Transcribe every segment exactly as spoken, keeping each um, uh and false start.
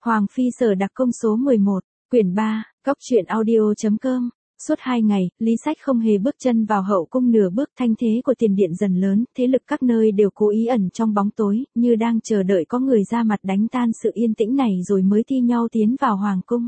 Hoàng Phi Sở Đặc Công số mười một, quyển ba, Cóc truyện audio.com. Suốt hai ngày, Lý Sách không hề bước chân vào hậu cung nửa bước, thanh thế của tiền điện dần lớn, thế lực các nơi đều cố ý ẩn trong bóng tối, như đang chờ đợi có người ra mặt đánh tan sự yên tĩnh này rồi mới thi nhau tiến vào hoàng cung.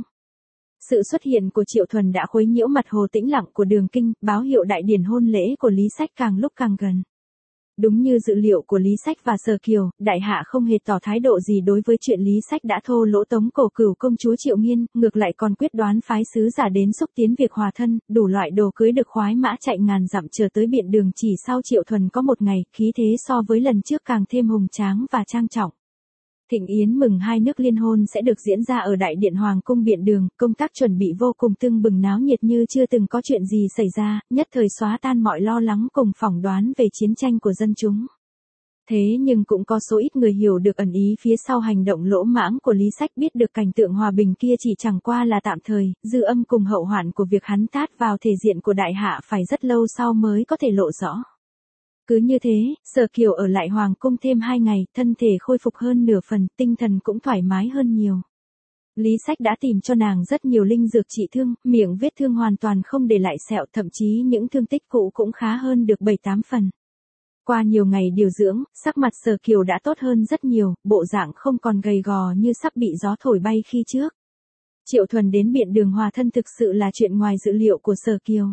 Sự xuất hiện của Triệu Thuần đã khuấy nhiễu mặt hồ tĩnh lặng của Đường Kinh, báo hiệu đại điển hôn lễ của Lý Sách càng lúc càng gần. Đúng như dự liệu của Lý Sách và Sở Kiều, đại hạ không hề tỏ thái độ gì đối với chuyện Lý Sách đã thô lỗ tống cổ cửu công chúa Triệu Nghiên, ngược lại còn quyết đoán phái sứ giả đến xúc tiến việc hòa thân, đủ loại đồ cưới được khoái mã chạy ngàn dặm chờ tới biện đường chỉ sau Triệu Thuần có một ngày, khí thế so với lần trước càng thêm hùng tráng và trang trọng. Thịnh yến mừng hai nước liên hôn sẽ được diễn ra ở Đại điện Hoàng cung Biện Đường, công tác chuẩn bị vô cùng tưng bừng náo nhiệt như chưa từng có chuyện gì xảy ra, nhất thời xóa tan mọi lo lắng cùng phỏng đoán về chiến tranh của dân chúng. Thế nhưng cũng có số ít người hiểu được ẩn ý phía sau hành động lỗ mãng của Lý Sách, biết được cảnh tượng hòa bình kia chỉ chẳng qua là tạm thời, dư âm cùng hậu hoạn của việc hắn tát vào thể diện của đại hạ phải rất lâu sau mới có thể lộ rõ. Cứ như thế, Sở Kiều ở lại hoàng cung thêm hai ngày, thân thể khôi phục hơn nửa phần, tinh thần cũng thoải mái hơn nhiều. Lý Sách đã tìm cho nàng rất nhiều linh dược trị thương, miệng vết thương hoàn toàn không để lại sẹo, thậm chí những thương tích cũ cũng khá hơn được bảy tám phần. Qua nhiều ngày điều dưỡng, sắc mặt Sở Kiều đã tốt hơn rất nhiều, bộ dạng không còn gầy gò như sắp bị gió thổi bay khi trước. Triệu Thuần đến Biện Đường hòa thân thực sự là chuyện ngoài dự liệu của Sở Kiều.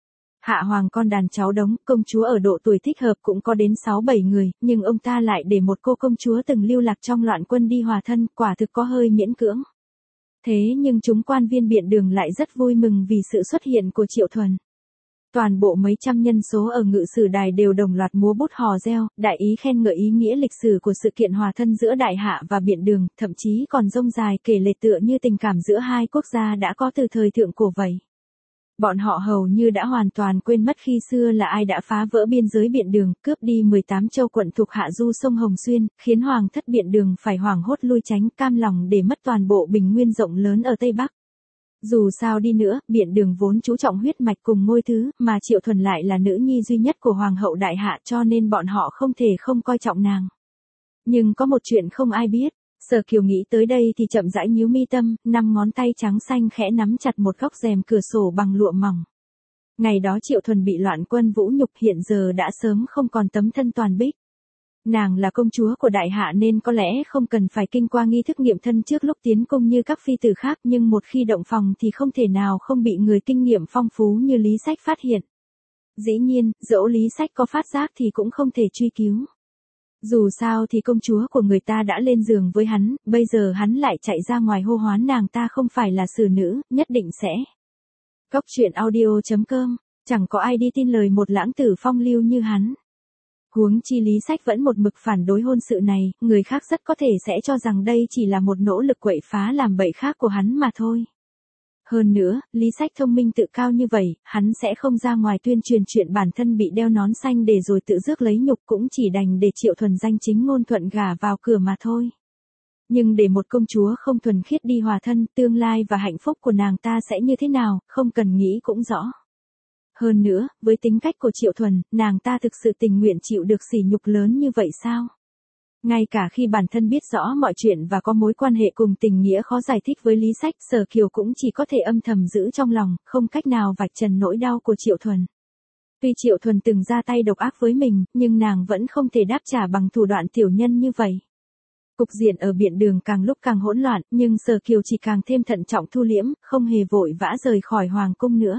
Hạ hoàng con đàn cháu đống, công chúa ở độ tuổi thích hợp cũng có đến sáu bảy người, nhưng ông ta lại để một cô công chúa từng lưu lạc trong loạn quân đi hòa thân, quả thực có hơi miễn cưỡng. Thế nhưng chúng quan viên Biện Đường lại rất vui mừng vì sự xuất hiện của Triệu Thuần. Toàn bộ mấy trăm nhân số ở ngự sử đài đều đồng loạt múa bút hò reo, đại ý khen ngợi ý nghĩa lịch sử của sự kiện hòa thân giữa đại hạ và Biện Đường, thậm chí còn rông dài kể lể tựa như tình cảm giữa hai quốc gia đã có từ thời thượng cổ vậy. Bọn họ hầu như đã hoàn toàn quên mất khi xưa là ai đã phá vỡ biên giới Biện Đường, cướp đi mười tám châu quận thuộc hạ du sông Hồng Xuyên, khiến hoàng thất Biện Đường phải hoảng hốt lui tránh, cam lòng để mất toàn bộ bình nguyên rộng lớn ở Tây Bắc. Dù sao đi nữa, Biện Đường vốn chú trọng huyết mạch cùng ngôi thứ, mà Triệu Thuần lại là nữ nhi duy nhất của hoàng hậu đại hạ, cho nên bọn họ không thể không coi trọng nàng. Nhưng có một chuyện không ai biết. Sở Kiều nghĩ tới đây thì chậm rãi nhíu mi tâm, năm ngón tay trắng xanh khẽ nắm chặt một góc rèm cửa sổ bằng lụa mỏng. Ngày đó Triệu Thuần bị loạn quân vũ nhục, hiện giờ đã sớm không còn tấm thân toàn bích. Nàng là công chúa của đại hạ nên có lẽ không cần phải kinh qua nghi thức nghiệm thân trước lúc tiến cung như các phi tử khác, nhưng một khi động phòng thì không thể nào không bị người kinh nghiệm phong phú như Lý Sách phát hiện. Dĩ nhiên, dẫu Lý Sách có phát giác thì cũng không thể truy cứu. Dù sao thì công chúa của người ta đã lên giường với hắn, bây giờ hắn lại chạy ra ngoài hô hoán nàng ta không phải là xử nữ, nhất định sẽ. Cóc truyện audio.com, chẳng có ai đi tin lời một lãng tử phong lưu như hắn. Huống chi Lý Sách vẫn một mực phản đối hôn sự này, người khác rất có thể sẽ cho rằng đây chỉ là một nỗ lực quậy phá làm bậy khác của hắn mà thôi. Hơn nữa, Lý Sách thông minh tự cao như vậy, hắn sẽ không ra ngoài tuyên truyền chuyện bản thân bị đeo nón xanh để rồi tự rước lấy nhục, cũng chỉ đành để Triệu Thuần danh chính ngôn thuận gả vào cửa mà thôi. Nhưng để một công chúa không thuần khiết đi hòa thân, tương lai và hạnh phúc của nàng ta sẽ như thế nào, không cần nghĩ cũng rõ. Hơn nữa, với tính cách của Triệu Thuần, nàng ta thực sự tình nguyện chịu được sỉ nhục lớn như vậy sao? Ngay cả khi bản thân biết rõ mọi chuyện và có mối quan hệ cùng tình nghĩa khó giải thích với Lý Sách, Sở Kiều cũng chỉ có thể âm thầm giữ trong lòng, không cách nào vạch trần nỗi đau của Triệu Thuần. Tuy Triệu Thuần từng ra tay độc ác với mình, nhưng nàng vẫn không thể đáp trả bằng thủ đoạn tiểu nhân như vậy. Cục diện ở Biện Đường càng lúc càng hỗn loạn, nhưng Sở Kiều chỉ càng thêm thận trọng thu liễm, không hề vội vã rời khỏi hoàng cung nữa.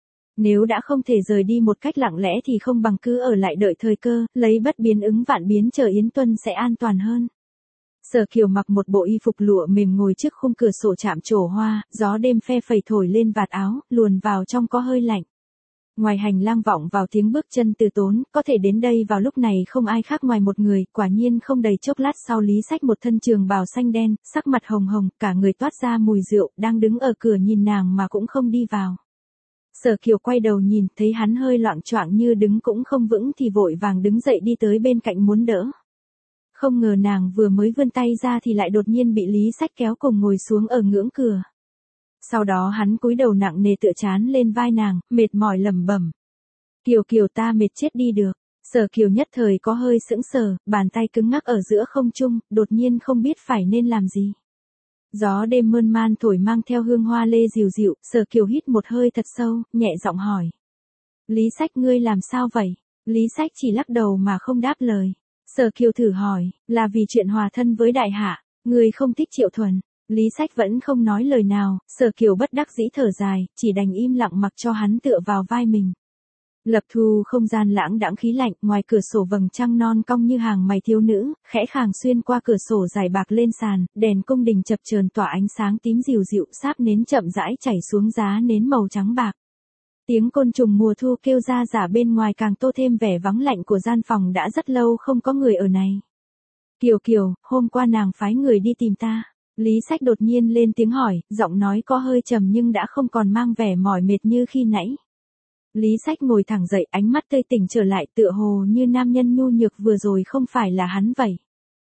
Nếu đã không thể rời đi một cách lặng lẽ thì không bằng cứ ở lại đợi thời cơ, lấy bất biến ứng vạn biến, chờ Yến Tuân sẽ an toàn hơn. Sở Kiều mặc một bộ y phục lụa mềm ngồi trước khung cửa sổ chạm trổ hoa, gió đêm phe phẩy thổi lên vạt áo, luồn vào trong có hơi lạnh. Ngoài hành lang vọng vào tiếng bước chân từ tốn, có thể đến đây vào lúc này không ai khác ngoài một người, quả nhiên không đầy chốc lát sau Lý Sách một thân trường bào xanh đen, sắc mặt hồng hồng, cả người toát ra mùi rượu, đang đứng ở cửa nhìn nàng mà cũng không đi vào. Sở Kiều quay đầu nhìn, thấy hắn hơi loạng choạng như đứng cũng không vững thì vội vàng đứng dậy đi tới bên cạnh muốn đỡ. Không ngờ nàng vừa mới vươn tay ra thì lại đột nhiên bị Lý Sách kéo cùng ngồi xuống ở ngưỡng cửa. Sau đó hắn cúi đầu nặng nề tựa trán lên vai nàng, mệt mỏi lẩm bẩm. Kiều Kiều, ta mệt chết đi được. Sở Kiều nhất thời có hơi sững sờ, bàn tay cứng ngắc ở giữa không trung, đột nhiên không biết phải nên làm gì. Gió đêm mơn man thổi mang theo hương hoa lê dịu dịu, Sở Kiều hít một hơi thật sâu, nhẹ giọng hỏi. Lý Sách ngươi làm sao vậy? Lý Sách chỉ lắc đầu mà không đáp lời. Sở Kiều thử hỏi, là vì chuyện hòa thân với đại hạ, ngươi không thích Triệu Thuần. Lý Sách vẫn không nói lời nào, Sở Kiều bất đắc dĩ thở dài, chỉ đành im lặng mặc cho hắn tựa vào vai mình. Lập thu không gian lãng đãng khí lạnh, ngoài cửa sổ vầng trăng non cong như hàng mày thiếu nữ, khẽ khàng xuyên qua cửa sổ dài bạc lên sàn, đèn cung đình chập chờn tỏa ánh sáng tím dịu dịu, sáp nến chậm rãi chảy xuống giá nến màu trắng bạc. Tiếng côn trùng mùa thu kêu ra rả bên ngoài càng tô thêm vẻ vắng lạnh của gian phòng đã rất lâu không có người ở này. Kiều Kiều, hôm qua nàng phái người đi tìm ta. Lý Sách đột nhiên lên tiếng hỏi, giọng nói có hơi trầm nhưng đã không còn mang vẻ mỏi mệt như khi nãy. Lý Sách ngồi thẳng dậy, ánh mắt tươi tỉnh trở lại, tựa hồ như nam nhân nhu nhược vừa rồi không phải là hắn vậy.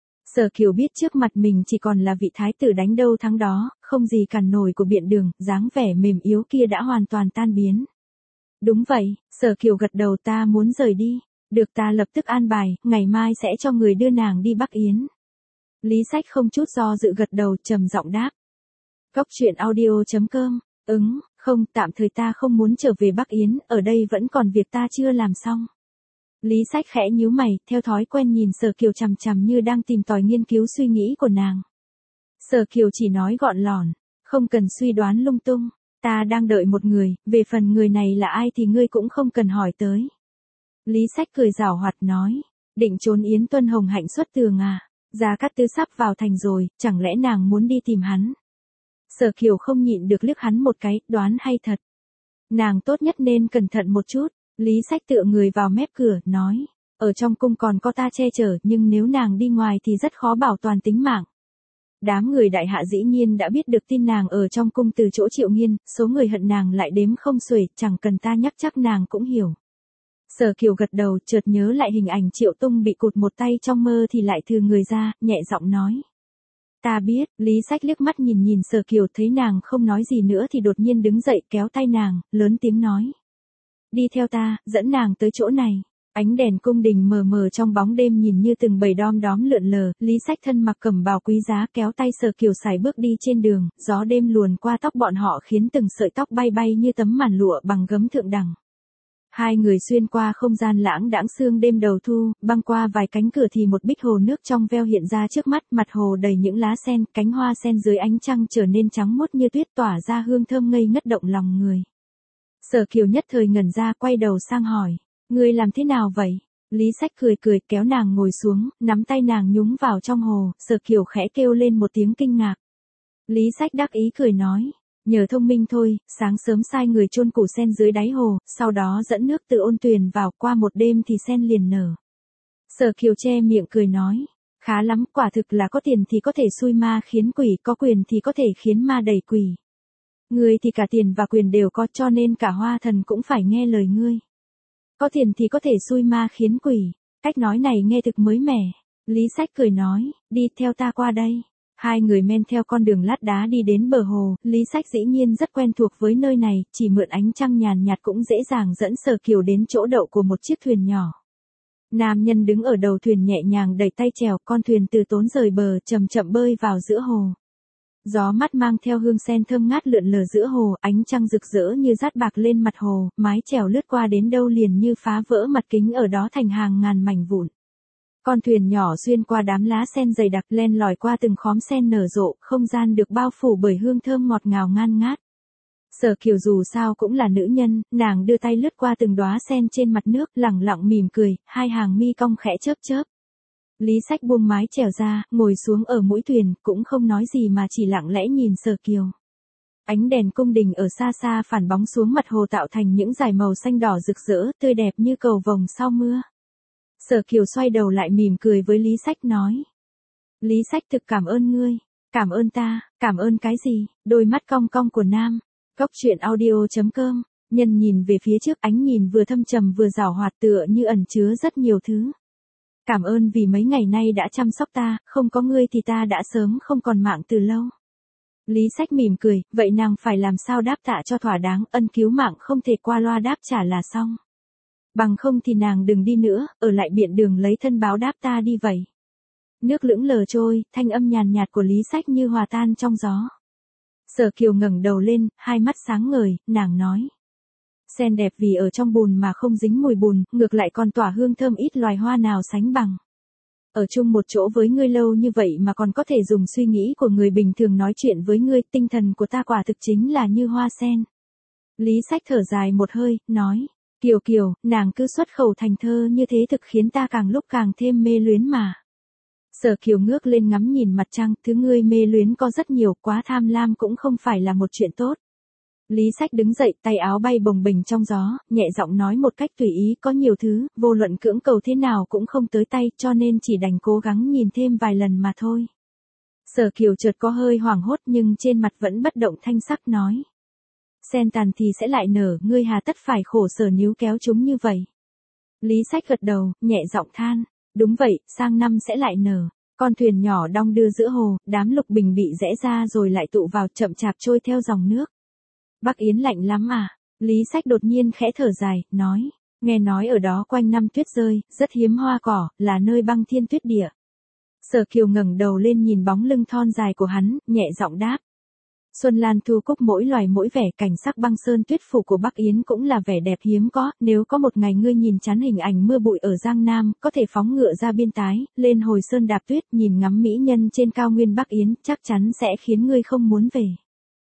Sở Kiều biết trước mặt mình chỉ còn là vị thái tử đánh đâu thắng đó, không gì cản nổi của biện đường, dáng vẻ mềm yếu kia đã hoàn toàn tan biến. Đúng vậy, Sở Kiều gật đầu, ta muốn rời đi. Được, ta lập tức an bài, ngày mai sẽ cho người đưa nàng đi Bắc Yến. Lý Sách không chút do dự gật đầu, trầm giọng đáp. Cốc truyện audio chấm com, ứng, không, tạm thời ta không muốn trở về Bắc Yến, ở đây vẫn còn việc ta chưa làm xong. Lý Sách khẽ nhíu mày, theo thói quen nhìn Sở Kiều chằm chằm như đang tìm tòi nghiên cứu suy nghĩ của nàng. Sở Kiều chỉ nói gọn lỏn, không cần suy đoán lung tung, ta đang đợi một người, về phần người này là ai thì ngươi cũng không cần hỏi tới. Lý Sách cười giảo hoạt nói, định trốn Yến Tuân Hồng Hạnh xuất tường à, Gia Cát Tư sắp vào thành rồi, chẳng lẽ nàng muốn đi tìm hắn? Sở Kiều không nhịn được liếc hắn một cái, đoán hay thật. Nàng tốt nhất nên cẩn thận một chút. Lý Sách tựa người vào mép cửa, nói, ở trong cung còn có ta che chở, nhưng nếu nàng đi ngoài thì rất khó bảo toàn tính mạng. Đám người đại hạ dĩ nhiên đã biết được tin nàng ở trong cung từ chỗ Triệu Nghiên, số người hận nàng lại đếm không xuể, chẳng cần ta nhắc chắc nàng cũng hiểu. Sở Kiều gật đầu, chợt nhớ lại hình ảnh Triệu Tung bị cụt một tay trong mơ thì lại thừ người ra, nhẹ giọng nói. Ta biết. Lý Sách liếc mắt nhìn nhìn Sở Kiều, thấy nàng không nói gì nữa thì đột nhiên đứng dậy kéo tay nàng, lớn tiếng nói. Đi theo ta, dẫn nàng tới chỗ này. Ánh đèn cung đình mờ mờ trong bóng đêm nhìn như từng bầy đom đóm lượn lờ, Lý Sách thân mặc cẩm bào quý giá kéo tay Sở Kiều sải bước đi trên đường, gió đêm luồn qua tóc bọn họ khiến từng sợi tóc bay bay như tấm màn lụa bằng gấm thượng đẳng. Hai người xuyên qua không gian lãng đãng sương đêm đầu thu, băng qua vài cánh cửa thì một bích hồ nước trong veo hiện ra trước mắt, mặt hồ đầy những lá sen, cánh hoa sen dưới ánh trăng trở nên trắng muốt như tuyết, tỏa ra hương thơm ngây ngất động lòng người. Sở Kiều nhất thời ngẩn ra, quay đầu sang hỏi, ngươi làm thế nào vậy? Lý Sách cười cười kéo nàng ngồi xuống, nắm tay nàng nhúng vào trong hồ, Sở Kiều khẽ kêu lên một tiếng kinh ngạc. Lý Sách đắc ý cười nói, nhờ thông minh thôi, sáng sớm sai người chôn củ sen dưới đáy hồ, sau đó dẫn nước từ ôn tuyền vào, qua một đêm thì sen liền nở. Sở Kiều che miệng cười nói, khá lắm, quả thực là có tiền thì có thể xui ma khiến quỷ, có quyền thì có thể khiến ma đẩy quỷ. Ngươi thì cả tiền và quyền đều có, cho nên cả hoa thần cũng phải nghe lời ngươi. Có tiền thì có thể xui ma khiến quỷ, cách nói này nghe thực mới mẻ. Lý Sách cười nói, đi theo ta qua đây. Hai người men theo con đường lát đá đi đến bờ hồ, Lý Sách dĩ nhiên rất quen thuộc với nơi này, chỉ mượn ánh trăng nhàn nhạt cũng dễ dàng dẫn Sở Kiều đến chỗ đậu của một chiếc thuyền nhỏ. Nam nhân đứng ở đầu thuyền nhẹ nhàng đẩy tay chèo, con thuyền từ tốn rời bờ, chậm chậm bơi vào giữa hồ. Gió mát mang theo hương sen thơm ngát lượn lờ giữa hồ, ánh trăng rực rỡ như dát bạc lên mặt hồ, mái chèo lướt qua đến đâu liền như phá vỡ mặt kính ở đó thành hàng ngàn mảnh vụn. Con thuyền nhỏ xuyên qua đám lá sen dày đặc, len lỏi qua từng khóm sen nở rộ, không gian được bao phủ bởi hương thơm ngọt ngào ngan ngát. Sở Kiều dù sao cũng là nữ nhân, nàng đưa tay lướt qua từng đóa sen trên mặt nước, lẳng lặng mỉm cười, hai hàng mi cong khẽ chớp chớp. Lý Sách buông mái chèo ra, ngồi xuống ở mũi thuyền, cũng không nói gì mà chỉ lặng lẽ nhìn Sở Kiều. Ánh đèn cung đình ở xa xa phản bóng xuống mặt hồ tạo thành những dải màu xanh đỏ rực rỡ, tươi đẹp như cầu vồng sau mưa. Sở Kiều xoay đầu lại mỉm cười với Lý Sách nói. Lý Sách thực cảm ơn ngươi. Cảm ơn ta, cảm ơn cái gì? Đôi mắt cong cong của Nam. Cốc truyện audio chấm com. Nhân nhìn về phía trước, ánh nhìn vừa thâm trầm vừa giảo hoạt, tựa như ẩn chứa rất nhiều thứ. Cảm ơn vì mấy ngày nay đã chăm sóc ta, không có ngươi thì ta đã sớm không còn mạng từ lâu. Lý Sách mỉm cười, vậy nàng phải làm sao đáp tạ cho thỏa đáng, ân cứu mạng không thể qua loa đáp trả là xong. Bằng không thì nàng đừng đi nữa, ở lại biện đường lấy thân báo đáp ta đi vậy. Nước lững lờ trôi, thanh âm nhàn nhạt của Lý Sách như hòa tan trong gió. Sở Kiều ngẩng đầu lên, hai mắt sáng ngời, nàng nói. Sen đẹp vì ở trong bùn mà không dính mùi bùn, ngược lại còn tỏa hương thơm ít loài hoa nào sánh bằng. Ở chung một chỗ với ngươi lâu như vậy mà còn có thể dùng suy nghĩ của người bình thường nói chuyện với ngươi, tinh thần của ta quả thực chính là như hoa sen. Lý Sách thở dài một hơi, nói. Kiều Kiều, nàng cứ xuất khẩu thành thơ như thế thực khiến ta càng lúc càng thêm mê luyến mà. Sở Kiều ngước lên ngắm nhìn mặt trăng, thứ ngươi mê luyến có rất nhiều, quá tham lam cũng không phải là một chuyện tốt. Lý Sách đứng dậy, tay áo bay bồng bềnh trong gió, nhẹ giọng nói một cách tùy ý, có nhiều thứ, vô luận cưỡng cầu thế nào cũng không tới tay, cho nên chỉ đành cố gắng nhìn thêm vài lần mà thôi. Sở Kiều chợt có hơi hoảng hốt nhưng trên mặt vẫn bất động thanh sắc nói. Sen tàn thì sẽ lại nở, ngươi hà tất phải khổ sở níu kéo chúng như vậy. Lý Sách gật đầu, nhẹ giọng than. Đúng vậy, sang năm sẽ lại nở. Con thuyền nhỏ đong đưa giữa hồ, đám lục bình bị rẽ ra rồi lại tụ vào, chậm chạp trôi theo dòng nước. Bắc Yến lạnh lắm à? Lý Sách đột nhiên khẽ thở dài, nói. Nghe nói ở đó quanh năm tuyết rơi, rất hiếm hoa cỏ, là nơi băng thiên tuyết địa. Sở Kiều ngẩng đầu lên nhìn bóng lưng thon dài của hắn, nhẹ giọng đáp. Xuân Lan thu cúc mỗi loài mỗi vẻ, cảnh sắc băng sơn tuyết phủ của Bắc Yến cũng là vẻ đẹp hiếm có, nếu có một ngày ngươi nhìn chán hình ảnh mưa bụi ở Giang Nam, có thể phóng ngựa ra biên tái, lên hồi sơn đạp tuyết, nhìn ngắm mỹ nhân trên cao nguyên Bắc Yến, chắc chắn sẽ khiến ngươi không muốn về.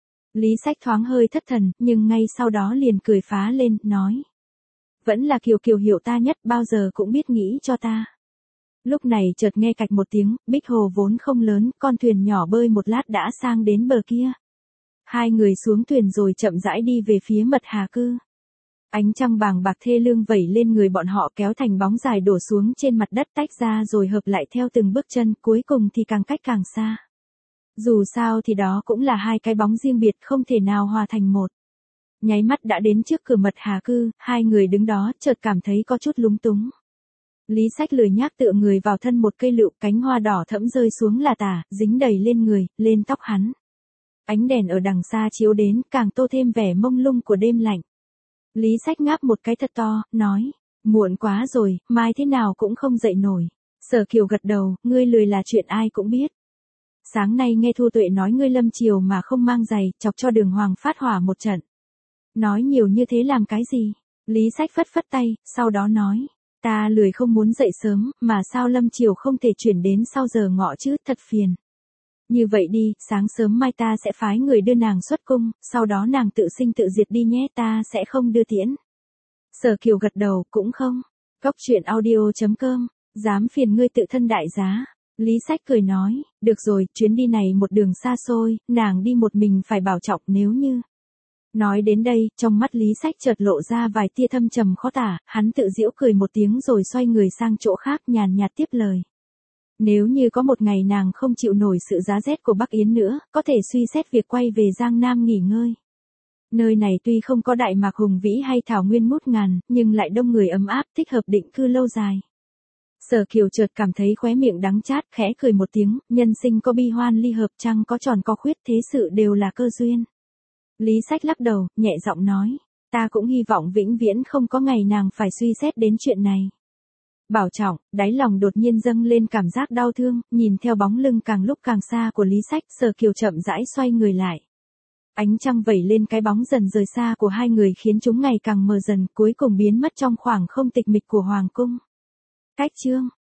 Lý Sách thoáng hơi thất thần, nhưng ngay sau đó liền cười phá lên, nói. Vẫn là Kiều Kiều hiểu ta nhất, bao giờ cũng biết nghĩ cho ta. Lúc này chợt nghe cạch một tiếng, bích hồ vốn không lớn, con thuyền nhỏ bơi một lát đã sang đến bờ kia. Hai người xuống thuyền rồi chậm rãi đi về phía Mật Hà Cư. Ánh trăng vàng bạc thê lương vẩy lên người bọn họ, kéo thành bóng dài đổ xuống trên mặt đất, tách ra rồi hợp lại theo từng bước chân, cuối cùng thì càng cách càng xa. Dù sao thì đó cũng là hai cái bóng riêng biệt, không thể nào hòa thành một. Nháy mắt đã đến trước cửa Mật Hà Cư, hai người đứng đó, chợt cảm thấy có chút lúng túng. Lý Sách lười nhác tựa người vào thân một cây lựu, cánh hoa đỏ thẫm rơi xuống là tả, dính đầy lên người, lên tóc hắn. Ánh đèn ở đằng xa chiếu đến, càng tô thêm vẻ mông lung của đêm lạnh. Lý Sách ngáp một cái thật to, nói, muộn quá rồi, mai thế nào cũng không dậy nổi. Sở Kiều gật đầu, ngươi lười là chuyện ai cũng biết. Sáng nay nghe Thu Tuệ nói ngươi lâm chiều mà không mang giày, chọc cho Đường Hoàng phát hỏa một trận. Nói nhiều như thế làm cái gì? Lý Sách phất phất tay, sau đó nói, ta lười không muốn dậy sớm, mà sao lâm chiều không thể chuyển đến sau giờ ngọ chứ, thật phiền. Như vậy đi, sáng sớm mai ta sẽ phái người đưa nàng xuất cung, sau đó nàng tự sinh tự diệt đi nhé, ta sẽ không đưa tiễn. Sở Kiều gật đầu, cũng không. Cóc truyện audio chấm com, dám phiền ngươi tự thân đại giá. Lý Sách cười nói, được rồi, chuyến đi này một đường xa xôi, nàng đi một mình phải bảo trọng, nếu như. Nói đến đây, trong mắt Lý Sách chợt lộ ra vài tia thâm trầm khó tả, hắn tự giễu cười một tiếng rồi xoay người sang chỗ khác, nhàn nhạt tiếp lời. Nếu như có một ngày nàng không chịu nổi sự giá rét của Bắc Yến nữa, có thể suy xét việc quay về Giang Nam nghỉ ngơi. Nơi này tuy không có đại mạc hùng vĩ hay thảo nguyên ngút ngàn, nhưng lại đông người ấm áp, thích hợp định cư lâu dài. Sở Kiều chợt cảm thấy khóe miệng đắng chát, khẽ cười một tiếng, nhân sinh có bi hoan ly hợp, trăng có tròn có khuyết, thế sự đều là cơ duyên. Lý Sách lắc đầu, nhẹ giọng nói, ta cũng hy vọng vĩnh viễn không có ngày nàng phải suy xét đến chuyện này. Bảo trọng, đáy lòng đột nhiên dâng lên cảm giác đau thương, nhìn theo bóng lưng càng lúc càng xa của Lý Sách, Sở Kiều chậm rãi xoay người lại. Ánh trăng vẩy lên cái bóng dần rời xa của hai người khiến chúng ngày càng mờ dần, cuối cùng biến mất trong khoảng không tịch mịch của hoàng cung. Cách chương